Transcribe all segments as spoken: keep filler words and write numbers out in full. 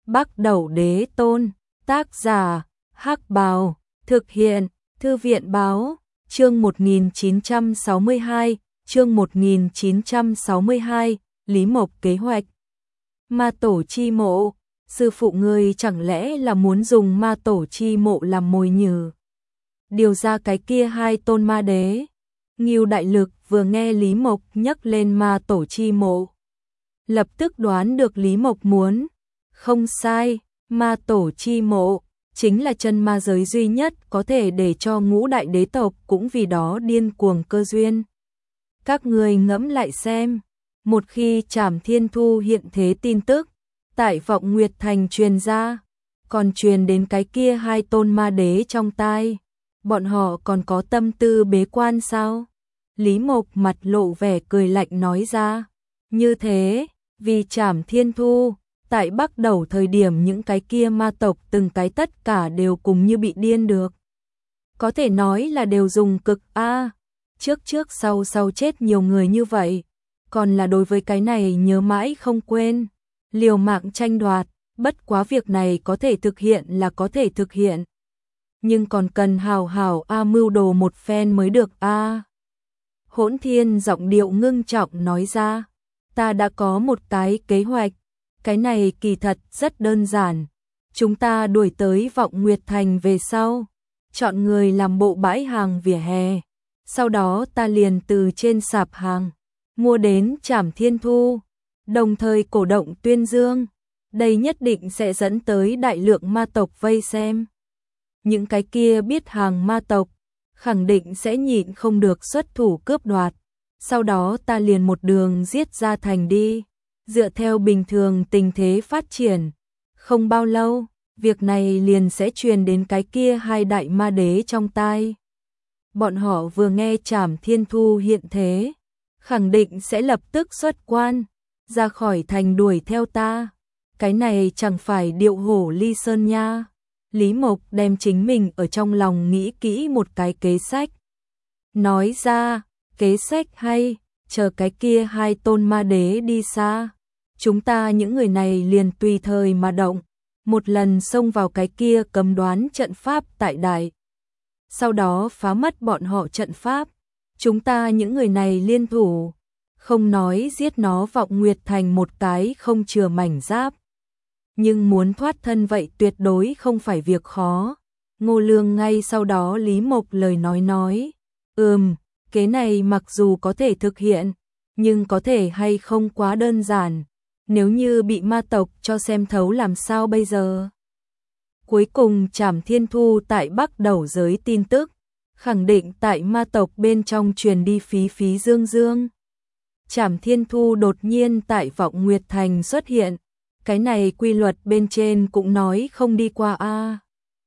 Bắc Đẩu Đế Tôn, tác giả, Hắc Bào, thực hiện, Thư viện Báo, chương một nghìn chín trăm sáu mươi hai, chương một nghìn chín trăm sáu mươi hai, Lý Mộc kế hoạch. Ma tổ chi mộ, sư phụ ngươi chẳng lẽ là muốn dùng ma tổ chi mộ làm mồi nhử? Điều ra cái kia hai tôn ma đế. Ngưu Đại Lực vừa nghe Lý Mộc nhắc lên ma tổ chi mộ, lập tức đoán được Lý Mộc muốn. Không sai, ma tổ chi mộ chính là chân ma giới duy nhất có thể để cho ngũ đại đế tộc cũng vì đó điên cuồng cơ duyên. Các người ngẫm lại xem, một khi Trảm Thiên Thu hiện thế tin tức tại Vọng Nguyệt Thành truyền ra, còn truyền đến cái kia hai tôn ma đế trong tai, bọn họ còn có tâm tư bế quan sao? Lý Mộc mặt lộ vẻ cười lạnh nói ra. Như thế, vì Trảm Thiên Thu, tại Bắc Đẩu thời điểm những cái kia ma tộc từng cái tất cả đều cùng như bị điên được. Có thể nói là đều dùng cực A, trước trước sau sau chết nhiều người như vậy, còn là đối với cái này nhớ mãi không quên, liều mạng tranh đoạt, bất quá việc này có thể thực hiện là có thể thực hiện. Nhưng còn cần hào hào A mưu đồ một phen mới được A. Hỗn Thiên giọng điệu ngưng trọng nói ra, ta đã có một cái kế hoạch, cái này kỳ thật rất đơn giản. Chúng ta đuổi tới Vọng Nguyệt Thành về sau, chọn người làm bộ bãi hàng vỉa hè, sau đó ta liền từ trên sạp hàng mua đến Trảm Thiên Thu, đồng thời cổ động tuyên dương, đây nhất định sẽ dẫn tới đại lượng ma tộc vây xem. Những cái kia biết hàng ma tộc khẳng định sẽ nhịn không được xuất thủ cướp đoạt, sau đó ta liền một đường giết ra thành đi. Dựa theo bình thường tình thế phát triển, không bao lâu, việc này liền sẽ truyền đến cái kia hai đại ma đế trong tai. Bọn họ vừa nghe Trảm Thiên Thu hiện thế, khẳng định sẽ lập tức xuất quan, ra khỏi thành đuổi theo ta. Cái này chẳng phải điệu hổ ly sơn nha. Lý Mộc đem chính mình ở trong lòng nghĩ kỹ một cái kế sách. Nói ra, kế sách hay, chờ cái kia hai tôn ma đế đi xa, chúng ta những người này liền tùy thời mà động, một lần xông vào cái kia cấm đoán trận pháp tại đại. Sau đó phá mất bọn họ trận pháp, chúng ta những người này liên thủ, không nói giết nó Vọng Nguyệt Thành một cái không chừa mảnh giáp. Nhưng muốn thoát thân vậy tuyệt đối không phải việc khó. Ngô Lương ngay sau đó Lý Mộc lời nói nói, ừm, kế này mặc dù có thể thực hiện, nhưng có thể hay không quá đơn giản. Nếu như bị ma tộc cho xem thấu làm sao bây giờ? Cuối cùng Trảm Thiên Thu tại Bắc Đẩu giới tin tức, khẳng định tại ma tộc bên trong truyền đi phí phí dương dương. Trảm Thiên Thu đột nhiên tại Vọng Nguyệt Thành xuất hiện, cái này quy luật bên trên cũng nói không đi qua a.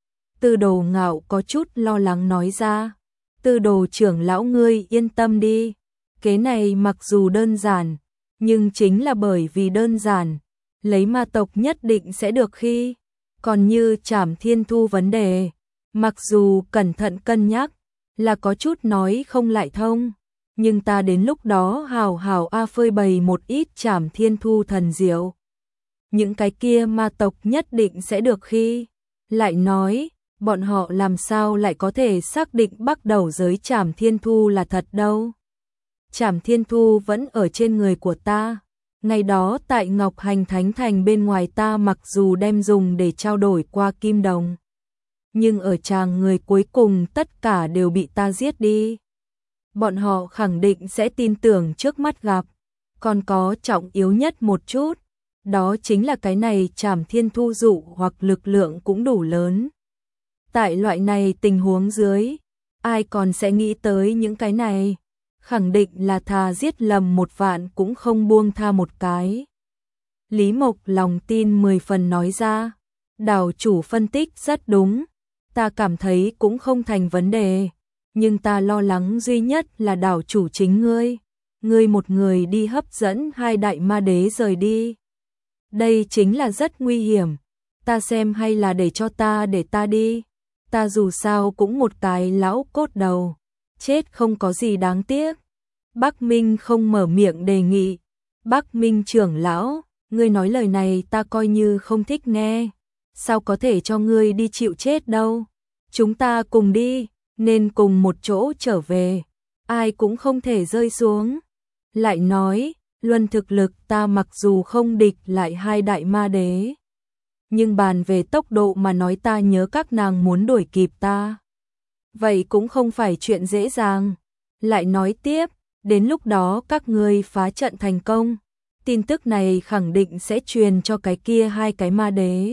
Tư Đồ Ngạo có chút lo lắng nói ra, Tư Đồ trưởng lão ngươi yên tâm đi, kế này mặc dù đơn giản, nhưng chính là bởi vì đơn giản, lấy ma tộc nhất định sẽ được khi. Còn như Trảm Thiên Thu vấn đề, mặc dù cẩn thận cân nhắc, là có chút nói không lại thông, nhưng ta đến lúc đó hào hào a phơi bày một ít Trảm Thiên Thu thần diệu. Những cái kia ma tộc nhất định sẽ được khi. Lại nói, bọn họ làm sao lại có thể xác định Bắc Đẩu giới Trảm Thiên Thu là thật đâu. Trảm Thiên Thu vẫn ở trên người của ta. Ngày đó tại Ngọc Hành Thánh Thành bên ngoài ta mặc dù đem dùng để trao đổi qua kim đồng, nhưng ở tràng người cuối cùng tất cả đều bị ta giết đi. Bọn họ khẳng định sẽ tin tưởng trước mắt gặp. Còn có trọng yếu nhất một chút, đó chính là cái này Trảm Thiên Thu dụ hoặc lực lượng cũng đủ lớn. Tại loại này tình huống dưới, ai còn sẽ nghĩ tới những cái này? Khẳng định là thà giết lầm một vạn cũng không buông tha một cái. Lý Mộc lòng tin mười phần nói ra, đảo chủ phân tích rất đúng, ta cảm thấy cũng không thành vấn đề, nhưng ta lo lắng duy nhất là đảo chủ chính ngươi, ngươi một người đi hấp dẫn hai đại ma đế rời đi. Đây chính là rất nguy hiểm, ta xem hay là để cho ta để ta đi, ta dù sao cũng một cái lão cốt đầu, chết không có gì đáng tiếc. Bắc Minh không mở miệng đề nghị, Bắc Minh trưởng lão, ngươi nói lời này ta coi như không thích nghe, sao có thể cho ngươi đi chịu chết đâu, chúng ta cùng đi, nên cùng một chỗ trở về, ai cũng không thể rơi xuống. Lại nói, luận thực lực ta mặc dù không địch lại hai đại ma đế, nhưng bàn về tốc độ mà nói ta nhớ các nàng muốn đuổi kịp ta. Vậy cũng không phải chuyện dễ dàng. Lại nói tiếp, đến lúc đó các ngươi phá trận thành công, tin tức này khẳng định sẽ truyền cho cái kia hai cái ma đế.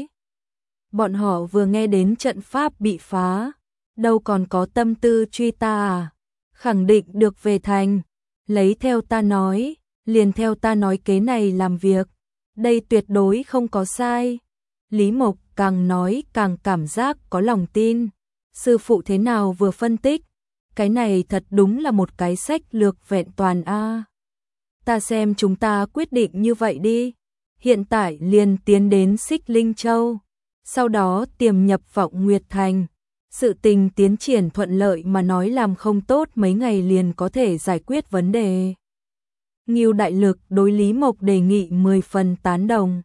Bọn họ vừa nghe đến trận pháp bị phá, đâu còn có tâm tư truy ta à, khẳng định được về thành, lấy theo ta nói, liền theo ta nói kế này làm việc, đây tuyệt đối không có sai. Lý Mộc càng nói càng cảm giác có lòng tin, sư phụ thế nào vừa phân tích, cái này thật đúng là một cái sách lược vẹn toàn a. À. Ta xem chúng ta quyết định như vậy đi, hiện tại liền tiến đến Xích Linh Châu, sau đó tiềm nhập Vọng Nguyệt Thành. Sự tình tiến triển thuận lợi mà nói làm không tốt mấy ngày liền có thể giải quyết vấn đề. Ngưu Đại Lực đối Lý Mộc đề nghị mười phần tán đồng.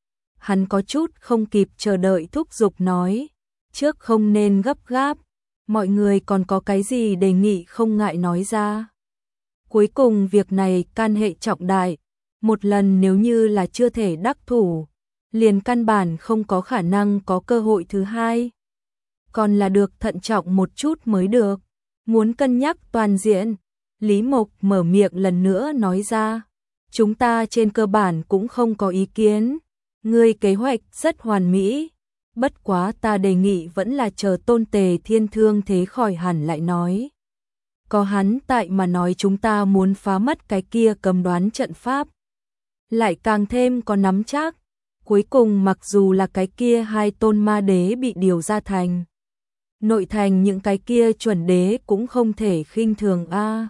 Hắn có chút không kịp chờ đợi thúc giục nói, trước không nên gấp gáp, mọi người còn có cái gì đề nghị không ngại nói ra. Cuối cùng việc này can hệ trọng đại, một lần nếu như là chưa thể đắc thủ, liền căn bản không có khả năng có cơ hội thứ hai. Còn là được thận trọng một chút mới được, muốn cân nhắc toàn diện. Lý Mộc mở miệng lần nữa nói ra, chúng ta trên cơ bản cũng không có ý kiến, ngươi kế hoạch rất hoàn mỹ, bất quá ta đề nghị vẫn là chờ Tôn Tề Thiên thương thế khỏi hẳn lại nói. Có hắn tại mà nói chúng ta muốn phá mất cái kia cầm đoán trận pháp, lại càng thêm có nắm chắc. Cuối cùng mặc dù là cái kia hai tôn ma đế bị điều ra thành, nội thành những cái kia chuẩn đế cũng không thể khinh thường a. À.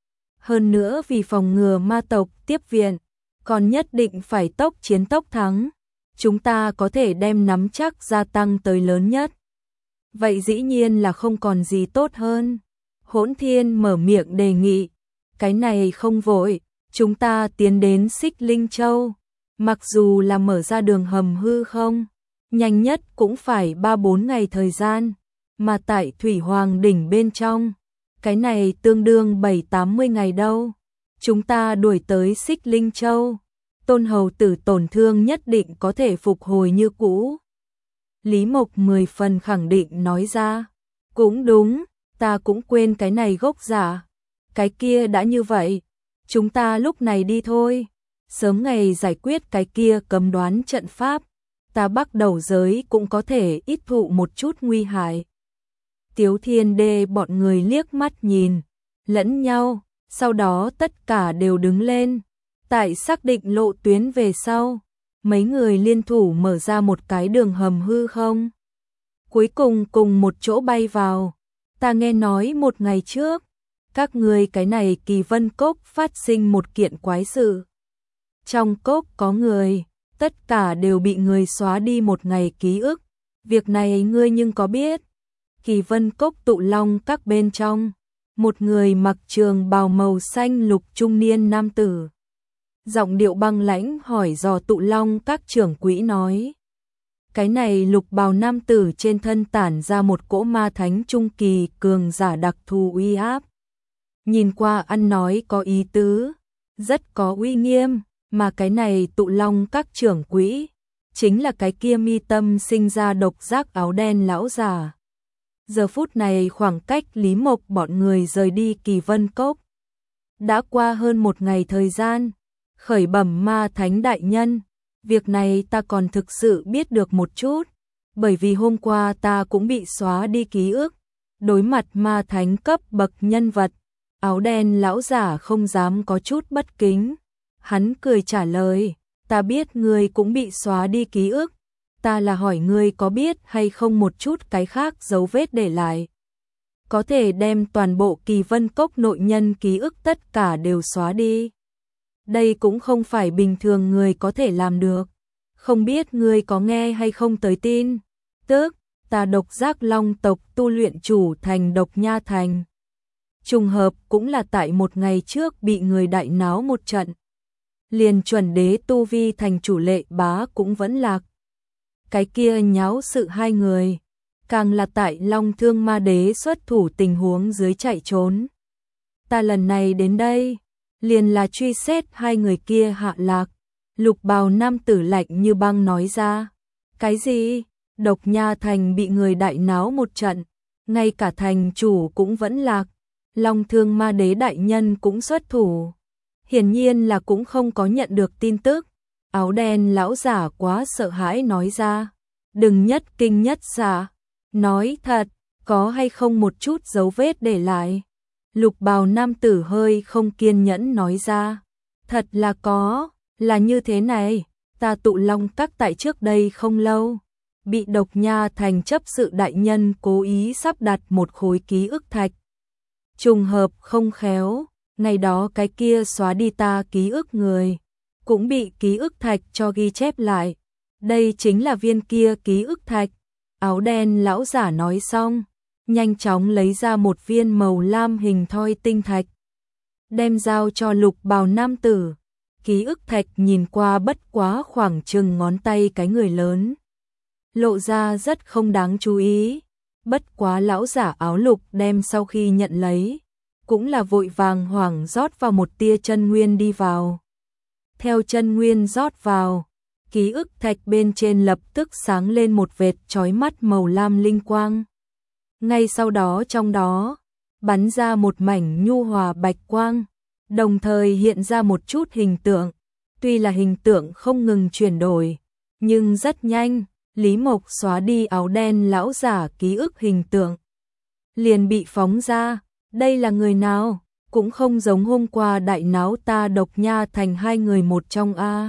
Hơn nữa vì phòng ngừa ma tộc tiếp viện, còn nhất định phải tốc chiến tốc thắng, chúng ta có thể đem nắm chắc gia tăng tới lớn nhất. Vậy dĩ nhiên là không còn gì tốt hơn. Hỗn Thiên mở miệng đề nghị, cái này không vội, chúng ta tiến đến Xích Linh Châu, mặc dù là mở ra đường hầm hư không, nhanh nhất cũng phải ba bốn ngày thời gian, mà tại Thủy Hoàng đỉnh bên trong, cái này tương đương bảy tám mươi ngày đâu. Chúng ta đuổi tới Xích Linh Châu, Tôn hầu tử tổn thương nhất định có thể phục hồi như cũ. Lý Mộc mười phần khẳng định nói ra, cũng đúng, ta cũng quên cái này gốc giả. Cái kia đã như vậy, chúng ta lúc này đi thôi, sớm ngày giải quyết cái kia cấm đoán trận pháp, ta bắt đầu giới cũng có thể ít thụ một chút nguy hại. Tiếu Thiên Đê bọn người liếc mắt nhìn lẫn nhau, sau đó tất cả đều đứng lên. Tại xác định lộ tuyến về sau, mấy người liên thủ mở ra một cái đường hầm hư không. Cuối cùng cùng một chỗ bay vào. Ta nghe nói một ngày trước, các người cái này Kỳ Vân Cốc phát sinh một kiện quái sự. Trong cốc có người, tất cả đều bị người xóa đi một ngày ký ức. Việc này ngươi nhưng có biết? Kỳ Vân Cốc tụ long các bên trong, một người mặc trường bào màu xanh lục trung niên nam tử. Giọng điệu băng lãnh hỏi dò tụ long các trưởng quỹ nói. Cái này lục bào nam tử trên thân tản ra một cỗ ma thánh trung kỳ cường giả đặc thù uy áp. Nhìn qua ăn nói có ý tứ, rất có uy nghiêm, mà cái này tụ long các trưởng quỹ, chính là cái kia mi tâm sinh ra độc giác áo đen lão già. Giờ phút này khoảng cách Lý Mộc bọn người rời đi Kỳ Vân Cốc. Đã qua hơn một ngày thời gian, khởi bẩm ma thánh đại nhân, việc này ta còn thực sự biết được một chút, bởi vì hôm qua ta cũng bị xóa đi ký ức, đối mặt ma thánh cấp bậc nhân vật, áo đen lão giả không dám có chút bất kính. Hắn cười trả lời, ta biết ngươi cũng bị xóa đi ký ức, ta là hỏi ngươi có biết hay không một chút cái khác dấu vết để lại. Có thể đem toàn bộ Kỳ Vân Cốc nội nhân ký ức tất cả đều xóa đi. Đây cũng không phải bình thường người có thể làm được. Không biết ngươi có nghe hay không tới tin. Tức, ta độc giác long tộc tu luyện chủ thành Độc Nha Thành. Trùng hợp cũng là tại một ngày trước bị người đại náo một trận. liền chuẩn đế tu vi thành chủ Lệ Bá cũng vẫn lạc. Cái kia nháo sự hai người, càng là tại Long Thương Ma Đế xuất thủ tình huống dưới chạy trốn. Ta lần này đến đây, liền là truy xét hai người kia hạ lạc. Lục bào nam tử lạnh như băng nói ra. Cái gì? Độc Nha Thành bị người đại náo một trận, ngay cả thành chủ cũng vẫn lạc. Long Thương Ma Đế đại nhân cũng xuất thủ. Hiển nhiên là cũng không có nhận được tin tức. Áo đen lão giả quá sợ hãi nói ra. Đừng nhất kinh nhất xạ. Nói thật, có hay không một chút dấu vết để lại? Lục bào nam tử hơi không kiên nhẫn nói ra. Thật là có, là như thế này. Ta tụ Long Các tại trước đây không lâu, bị Độc Nha Thành chấp sự đại nhân cố ý sắp đặt một khối ký ức thạch. Trùng hợp không khéo, ngày đó cái kia xóa đi ta ký ức người, cũng bị ký ức thạch cho ghi chép lại. Đây chính là viên kia ký ức thạch. Áo đen lão giả nói xong, nhanh chóng lấy ra một viên màu lam hình thoi tinh thạch, đem giao cho lục bào nam tử. Ký ức thạch nhìn qua bất quá khoảng chừng ngón tay cái người lớn, lộ ra rất không đáng chú ý. Bất quá lão giả áo lục đem sau khi nhận lấy, cũng là vội vàng hoảng rót vào một tia chân nguyên đi vào. Theo chân nguyên rót vào, ký ức thạch bên trên lập tức sáng lên một vệt chói mắt màu lam linh quang. Ngay sau đó trong đó, bắn ra một mảnh nhu hòa bạch quang, đồng thời hiện ra một chút hình tượng. Tuy là hình tượng không ngừng chuyển đổi, nhưng rất nhanh, Lý Mộc xóa đi áo đen lão giả ký ức hình tượng, liền bị phóng ra. Đây là người nào? Cũng không giống hôm qua đại náo ta Độc Nha Thành hai người một trong a.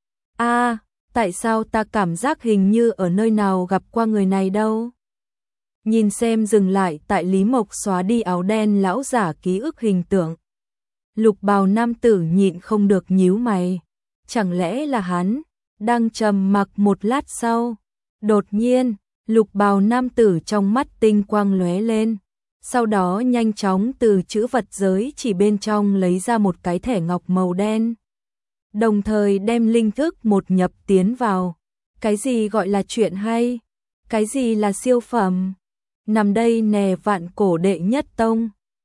A, tại sao ta cảm giác hình như ở nơi nào gặp qua người này đâu? Nhìn xem dừng lại tại Lý Mộc xóa đi áo đen lão giả ký ức hình tượng. Lục bào nam tử nhịn không được nhíu mày. Chẳng lẽ là hắn? Đang trầm mặc một lát sau, đột nhiên, lục bào nam tử trong mắt tinh quang lóe lên. Sau đó nhanh chóng từ chữ vật giới chỉ bên trong lấy ra một cái thẻ ngọc màu đen. Đồng thời đem linh thức một nhập tiến vào. Cái gì gọi là chuyện hay? Cái gì là siêu phẩm? Nằm đây nè vạn cổ đệ nhất tông.